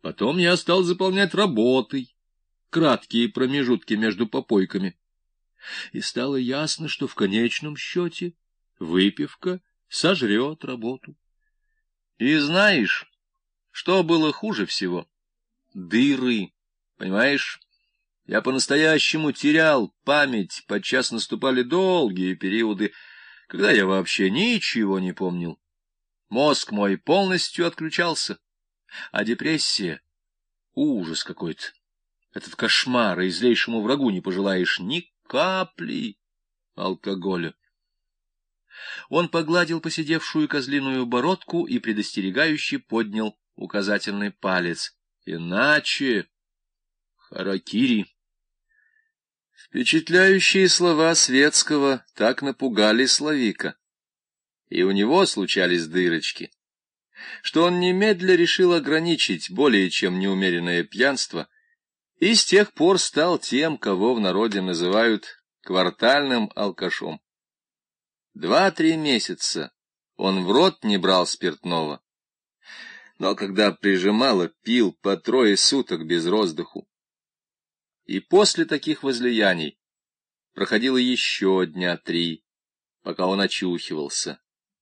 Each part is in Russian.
Потом я стал заполнять работой, краткие промежутки между попойками. И стало ясно, что в конечном счете выпивка сожрет работу. И знаешь, что было хуже всего? Дыры, понимаешь? Я по-настоящему терял память, подчас наступали долгие периоды, когда я вообще ничего не помнил. Мозг мой полностью отключался, а депрессия — ужас какой-то. Этот кошмар, и злейшему врагу не пожелаешь ни капли алкоголя. Он погладил поседевшую козлиную бородку и предостерегающе поднял указательный палец. Иначе харакири. Впечатляющие слова Светского так напугали Славика, и у него случались дырочки, что он немедля решил ограничить более чем неумеренное пьянство, и с тех пор стал тем, кого в народе называют квартальным алкашом. 2-3 месяца он в рот не брал спиртного, но когда прижимало, пил по 3 суток без роздыху. И после таких возлияний проходило еще 3 дня, пока он очухивался.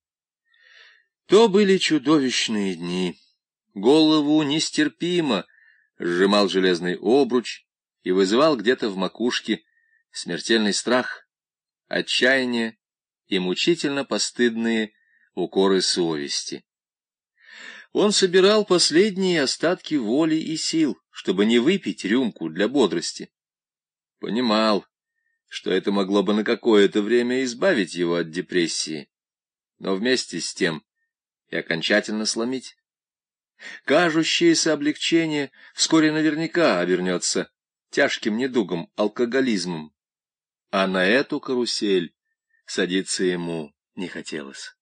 То были чудовищные дни. Голову нестерпимо сжимал железный обруч и вызывал где-то в макушке смертельный страх, отчаяние и мучительно постыдные укоры совести. Он собирал последние остатки воли и сил, чтобы не выпить рюмку для бодрости. Понимал, что это могло бы на какое-то время избавить его от депрессии, но вместе с тем и окончательно сломить. Кажущееся облегчение вскоре наверняка обернется тяжким недугом, алкоголизмом, а на эту карусель садиться ему не хотелось.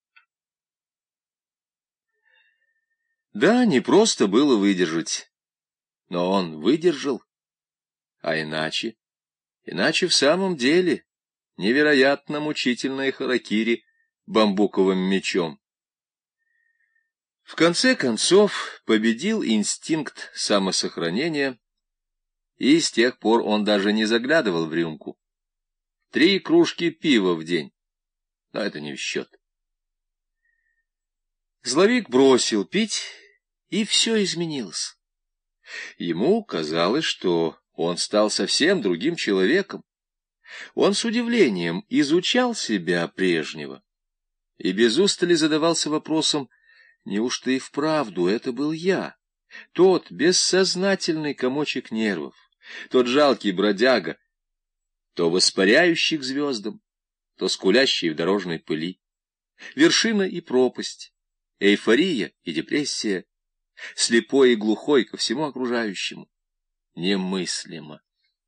Да, не просто было выдержать, но он выдержал, а иначе в самом деле невероятно мучительное харакири бамбуковым мечом. В конце концов победил инстинкт самосохранения, и с тех пор он даже не заглядывал в рюмку. 3 кружки пива в день, но это не в счет. Славик бросил пить, и все изменилось. Ему казалось, что он стал совсем другим человеком. Он с удивлением изучал себя прежнего и без устали задавался вопросом, неужто и вправду это был я, тот бессознательный комочек нервов, тот жалкий бродяга, то воспаряющий к звездам, то скулящий в дорожной пыли, вершина и пропасть, эйфория и депрессия, слепой и глухой ко всему окружающему, немыслимо.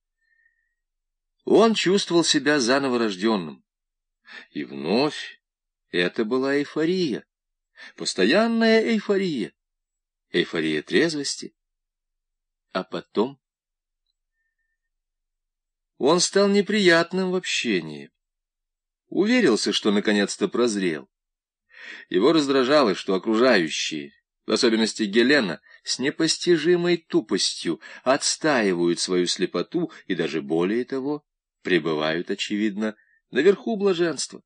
Он чувствовал себя заново рожденным, и вновь это была эйфория, постоянная эйфория, эйфория трезвости. А потом он стал неприятным в общении, уверился, что наконец-то прозрел. Его раздражало, что окружающие, в особенности Гелена, с непостижимой тупостью отстаивают свою слепоту и даже более того, пребывают, очевидно, наверху блаженства.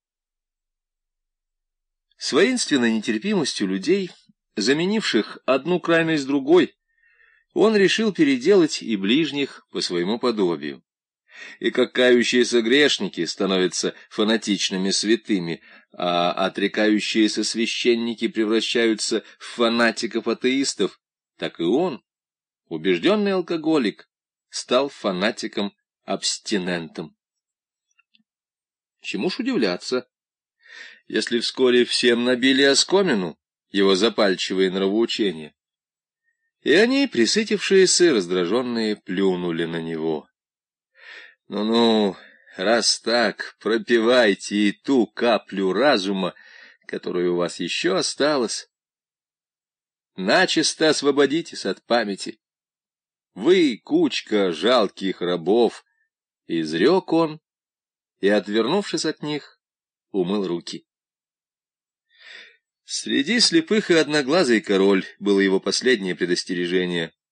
С воинственной нетерпимостью людей, заменивших одну крайность другой, он решил переделать и ближних по своему подобию. И как кающиеся грешники становятся фанатичными святыми, а отрекающиеся священники превращаются в фанатиков-атеистов, так и он, убежденный алкоголик, стал фанатиком-абстинентом. Чему ж удивляться, если вскоре всем набили оскомину его запальчивые нравоучения, и они, присытившиеся, раздраженные, плюнули на него. Ну-ну, раз так, пропивайте и ту каплю разума, которая у вас еще осталась. Начисто освободитесь от памяти. Вы кучка жалких рабов, — изрек он, и, отвернувшись от них, умыл руки. Среди слепых и одноглазый король было его последнее предостережение.